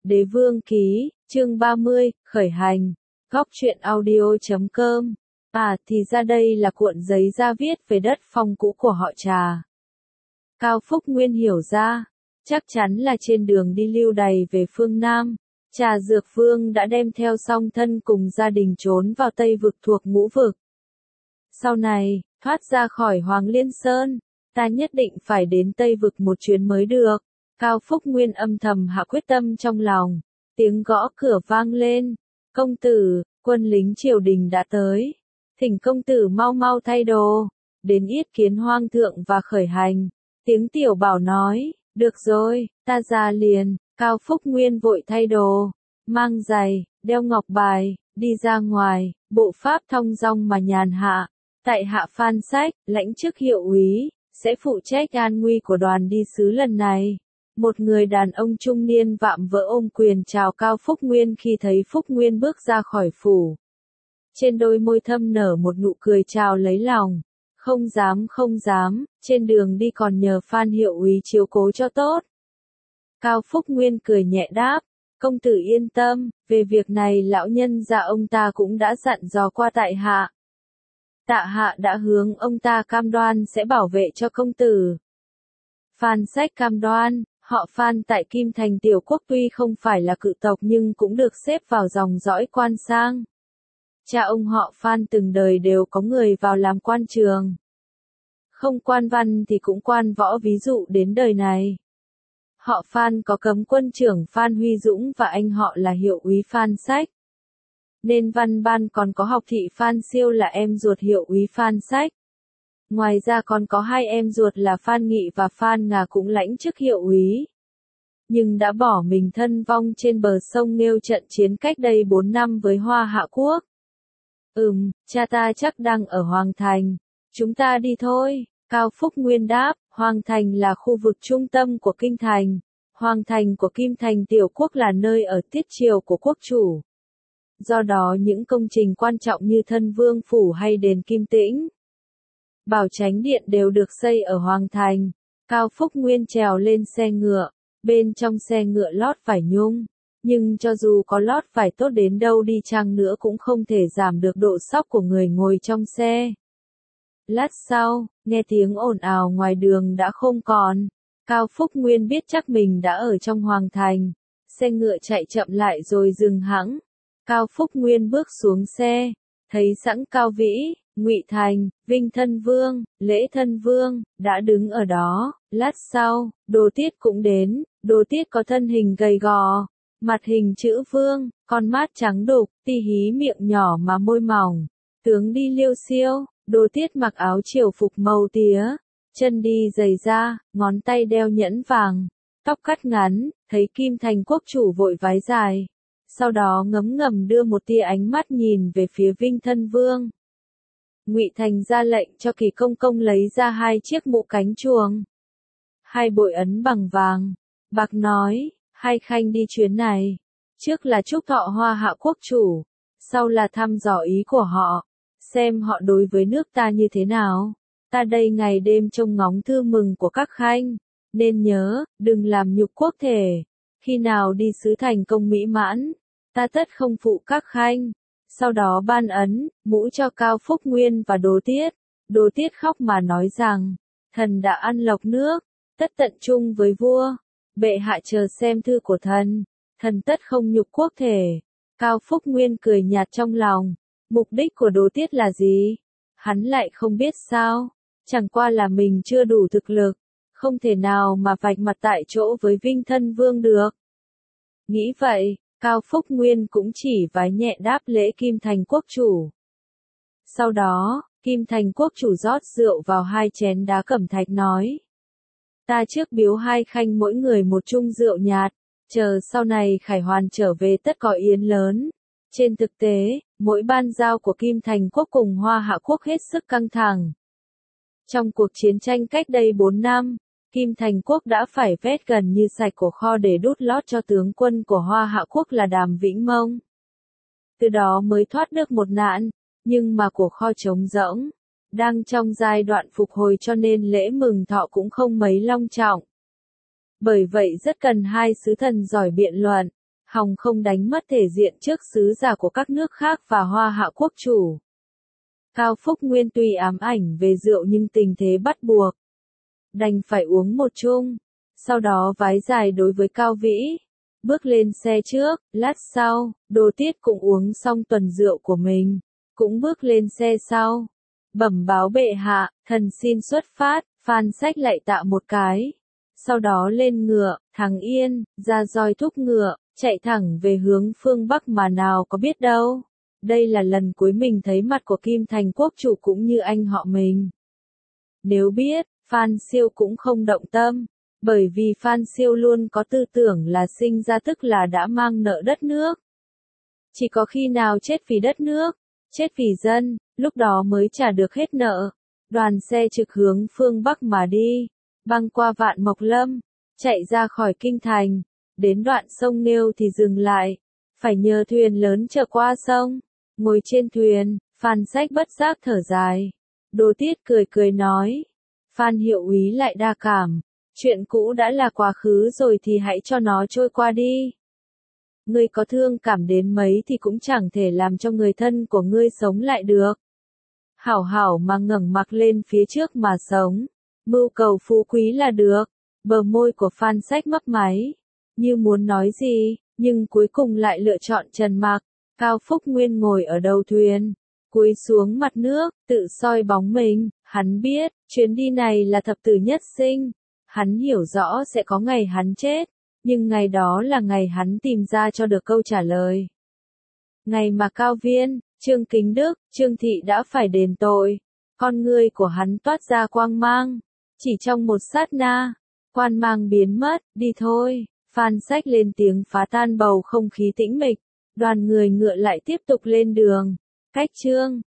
Đế Vương Ký, chương 30, khởi hành. Góc truyện audio.com. Thì ra đây là cuộn giấy da viết về đất phong cũ của họ Trà. Cao Phúc Nguyên hiểu ra, chắc chắn là trên đường đi lưu đày về phương Nam, Trà Dược Vương đã đem theo song thân cùng gia đình trốn vào Tây Vực thuộc Ngũ Vực. Sau này, thoát ra khỏi Hoàng Liên Sơn, ta nhất định phải đến Tây Vực một chuyến mới được. Cao Phúc Nguyên âm thầm hạ quyết tâm trong lòng, tiếng gõ cửa vang lên. Công tử, quân lính triều đình đã tới. Thỉnh công tử mau mau thay đồ, đến yết kiến hoang thượng và khởi hành. Tiếng tiểu bảo nói, được rồi, ta ra liền. Cao Phúc Nguyên vội thay đồ, mang giày, đeo ngọc bài, đi ra ngoài, bộ pháp thong dong mà nhàn hạ. Tại hạ Phan Sách, lãnh chức hiệu úy, sẽ phụ trách an nguy của đoàn đi sứ lần này. Một người đàn ông trung niên vạm vỡ ôm quyền chào Cao Phúc Nguyên khi thấy Phúc Nguyên bước ra khỏi phủ. Trên đôi môi thâm nở một nụ cười chào lấy lòng. Không dám, trên đường đi còn nhờ Phan hiệu úy chiếu cố cho tốt. Cao Phúc Nguyên cười nhẹ đáp, công tử yên tâm, về việc này lão nhân gia ông ta cũng đã dặn dò qua tại hạ. Tạ hạ đã hướng ông ta cam đoan sẽ bảo vệ cho công tử. Phan Sách cam đoan, họ Phan tại Kim Thành Tiểu Quốc tuy không phải là cự tộc nhưng cũng được xếp vào dòng dõi quan sang. Cha ông họ Phan từng đời đều có người vào làm quan trường. Không quan văn thì cũng quan võ, ví dụ đến đời này. Họ Phan có cấm quân trưởng Phan Huy Dũng và anh họ là hiệu úy Phan Sách. Nên văn ban còn có học thị Phan Siêu là em ruột hiệu úy Phan Sách. Ngoài ra còn có hai em ruột là Phan Nghị và Phan Ngà cũng lãnh chức hiệu úy. Nhưng đã bỏ mình thân vong trên bờ sông Nghêu trận chiến cách đây 4 năm với Hoa Hạ Quốc. Cha ta chắc đang ở Hoàng Thành. Chúng ta đi thôi. Cao Phúc Nguyên đáp, Hoàng Thành là khu vực trung tâm của Kinh Thành. Hoàng Thành của Kim Thành Tiểu Quốc là nơi ở tiết triều của quốc chủ. Do đó những công trình quan trọng như Thân Vương Phủ hay đền Kim Tĩnh, Bảo Chánh Điện đều được xây ở Hoàng Thành. Cao Phúc Nguyên trèo lên xe ngựa, bên trong xe ngựa lót vải nhung. Nhưng cho dù có lót vải tốt đến đâu đi chăng nữa cũng không thể giảm được độ xóc của người ngồi trong xe. Lát sau, nghe tiếng ồn ào ngoài đường đã không còn. Cao Phúc Nguyên biết chắc mình đã ở trong Hoàng Thành. Xe ngựa chạy chậm lại rồi dừng hẵng. Cao Phúc Nguyên bước xuống xe, thấy sẵn Cao Vĩ, Ngụy Thành, Vinh Thân Vương, Lễ Thân Vương đã đứng ở đó. Lát sau, Đồ Tiết cũng đến. Đồ Tiết có thân hình gầy gò, mặt hình chữ vương, con mắt trắng đục, ti hí miệng nhỏ mà môi mỏng, tướng đi liêu xiêu. Đồ Tiết mặc áo triều phục màu tía, chân đi giày da, ngón tay đeo nhẫn vàng, tóc cắt ngắn, thấy Kim Thành quốc chủ vội vái dài. Sau đó ngấm ngầm đưa một tia ánh mắt nhìn về phía Vinh Thân Vương. Ngụy Thành ra lệnh cho Kỳ Công Công lấy ra 2 chiếc mũ cánh chuồng, 2 bội ấn bằng vàng, bạc nói, 2 khanh đi chuyến này, trước là chúc thọ Hoa Hạ quốc chủ, sau là thăm dò ý của họ, xem họ đối với nước ta như thế nào. Ta đây ngày đêm trông ngóng thư mừng của các khanh, nên nhớ, đừng làm nhục quốc thể. Khi nào đi sứ thành công mỹ mãn, ta tất không phụ các khanh. Sau đó ban ấn, mũ cho Cao Phúc Nguyên và Đồ Tiết. Đồ Tiết khóc mà nói rằng, thần đã ăn lộc nước, tất tận chung với vua. Bệ hạ chờ xem thư của thần tất không nhục quốc thể. Cao Phúc Nguyên cười nhạt trong lòng, mục đích của Đồ Tiết là gì? Hắn lại không biết sao, chẳng qua là mình chưa đủ thực lực, không thể nào mà vạch mặt tại chỗ với Vinh Thân Vương được. Nghĩ vậy, Cao Phúc Nguyên cũng chỉ vái nhẹ đáp lễ Kim Thành quốc chủ. Sau đó, Kim Thành quốc chủ rót rượu vào 2 chén đá cẩm thạch nói, ta trước biếu 2 khanh mỗi người một chung rượu nhạt, chờ sau này Khải Hoàn trở về tất có yến lớn. Trên thực tế, mỗi ban giao của Kim Thành quốc cùng Hoa Hạ quốc hết sức căng thẳng. Trong cuộc chiến tranh cách đây 4 năm, Kim Thành quốc đã phải vét gần như sạch của kho để đút lót cho tướng quân của Hoa Hạ quốc là Đàm Vĩnh Mông. Từ đó mới thoát được một nạn, nhưng mà của kho trống rỗng, đang trong giai đoạn phục hồi cho nên lễ mừng thọ cũng không mấy long trọng. Bởi vậy rất cần 2 sứ thần giỏi biện luận. hòng không đánh mất thể diện trước sứ giả của các nước khác và Hoa Hạ quốc chủ. Cao Phúc Nguyên tuy ám ảnh về rượu nhưng tình thế bắt buộc. Đành phải uống một chung, sau đó vái dài đối với Cao Vĩ. Bước lên xe trước, lát sau, Đỗ Tiết cũng uống xong tuần rượu của mình, cũng bước lên xe sau. Bẩm báo bệ hạ, thần xin xuất phát, Phan Sách lại tạ một cái. Sau đó lên ngựa, thắng yên, ra roi thúc ngựa, chạy thẳng về hướng phương Bắc mà nào có biết đâu. Đây là lần cuối mình thấy mặt của Kim Thành quốc chủ cũng như anh họ mình. Nếu biết, Phan Siêu cũng không động tâm, bởi vì Phan Siêu luôn có tư tưởng là sinh ra tức là đã mang nợ đất nước. Chỉ có khi nào chết vì đất nước, chết vì dân, lúc đó mới trả được hết nợ. Đoàn xe trực hướng phương Bắc mà đi, băng qua Vạn Mộc Lâm, chạy ra khỏi kinh thành, đến đoạn sông Nghêu thì dừng lại, phải nhờ thuyền lớn chở qua sông. Ngồi trên thuyền, Phan Sách bất giác thở dài. Đỗ Tiết cười cười nói, Phan hiệu úy lại đa cảm, chuyện cũ đã là quá khứ rồi thì hãy cho nó trôi qua đi. Ngươi có thương cảm đến mấy thì cũng chẳng thể làm cho người thân của ngươi sống lại được. Hảo hảo mà ngẩng mặt lên phía trước mà sống, mưu cầu phú quý là được. Bờ môi của Phan Sách mấp máy, như muốn nói gì, nhưng cuối cùng lại lựa chọn trầm mặc. Cao Phúc Nguyên ngồi ở đầu thuyền, cúi xuống mặt nước, tự soi bóng mình. Hắn biết, chuyến đi này là thập tử nhất sinh. Hắn hiểu rõ sẽ có ngày hắn chết, nhưng ngày đó là ngày hắn tìm ra cho được câu trả lời. Ngày mà Cao Viên, Trương Kính Đức, Trương Thị đã phải đền tội, con ngươi của hắn toát ra quang mang. Chỉ trong một sát na, quan mang biến mất, đi thôi. Phan Sách lên tiếng phá tan bầu không khí tĩnh mịch. Đoàn người ngựa lại tiếp tục lên đường. Cách Trương